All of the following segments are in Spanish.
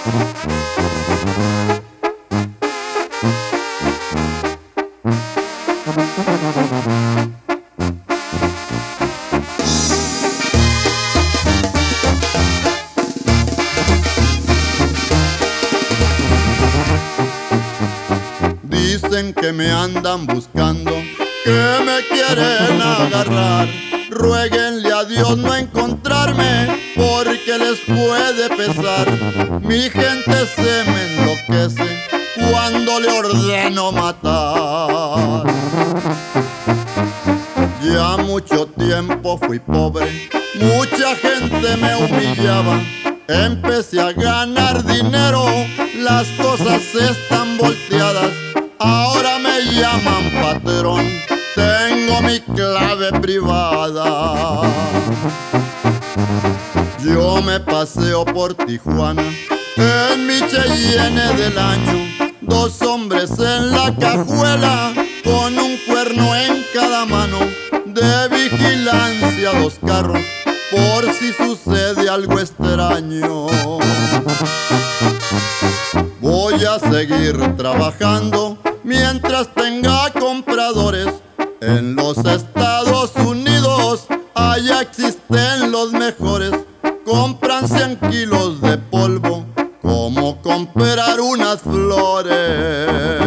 Dicen que me andan buscando, que me quieren agarrar. Ruéguenle a Dios no encontrarme, porque les puede pesar. Mi gente se me enloquece cuando le ordeno matar. Ya mucho tiempo fui pobre, mucha gente me humillaba. Empecé a ganar dinero, las cosas están volteadas. Ahora me llaman patrón, tengo mi clave privada. Yo me paseo por Tijuana en mi Cheyenne del año. 2 hombres en la cajuela con un cuerno en cada mano. De vigilancia 2 carros por si sucede algo extraño. Voy a seguir trabajando mientras tenga compradores. En los Estados Unidos allá existen los mejores. Compran 100 kilos de polvo como comprar unas flores.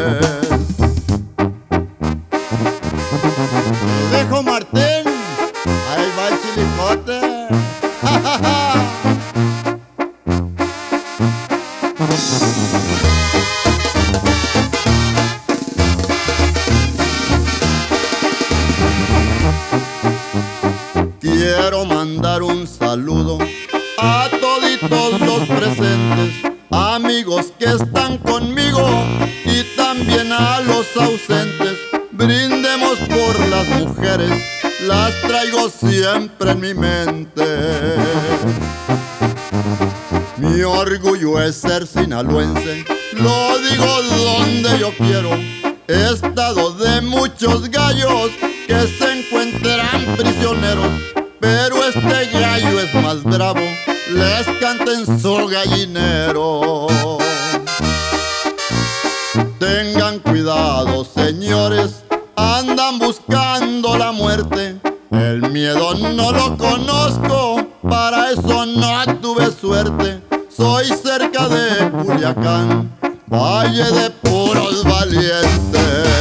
Dejo Martín, ahí va el chilicote. Quiero mandar un saludo a toditos los presentes, amigos que están conmigo y también a los ausentes. Brindemos por las mujeres, las traigo siempre en mi mente. Mi orgullo es ser sinaloense, lo digo donde yo quiero. Estado de muchos gallos que se encuentran prisioneros, pero este gallo es más bravo, les canta en su gallinero. Tengan cuidado, señores, andan buscando la muerte. El miedo no lo conozco, para eso no tuve suerte. Soy cerca de Culiacán, valle de puros valientes.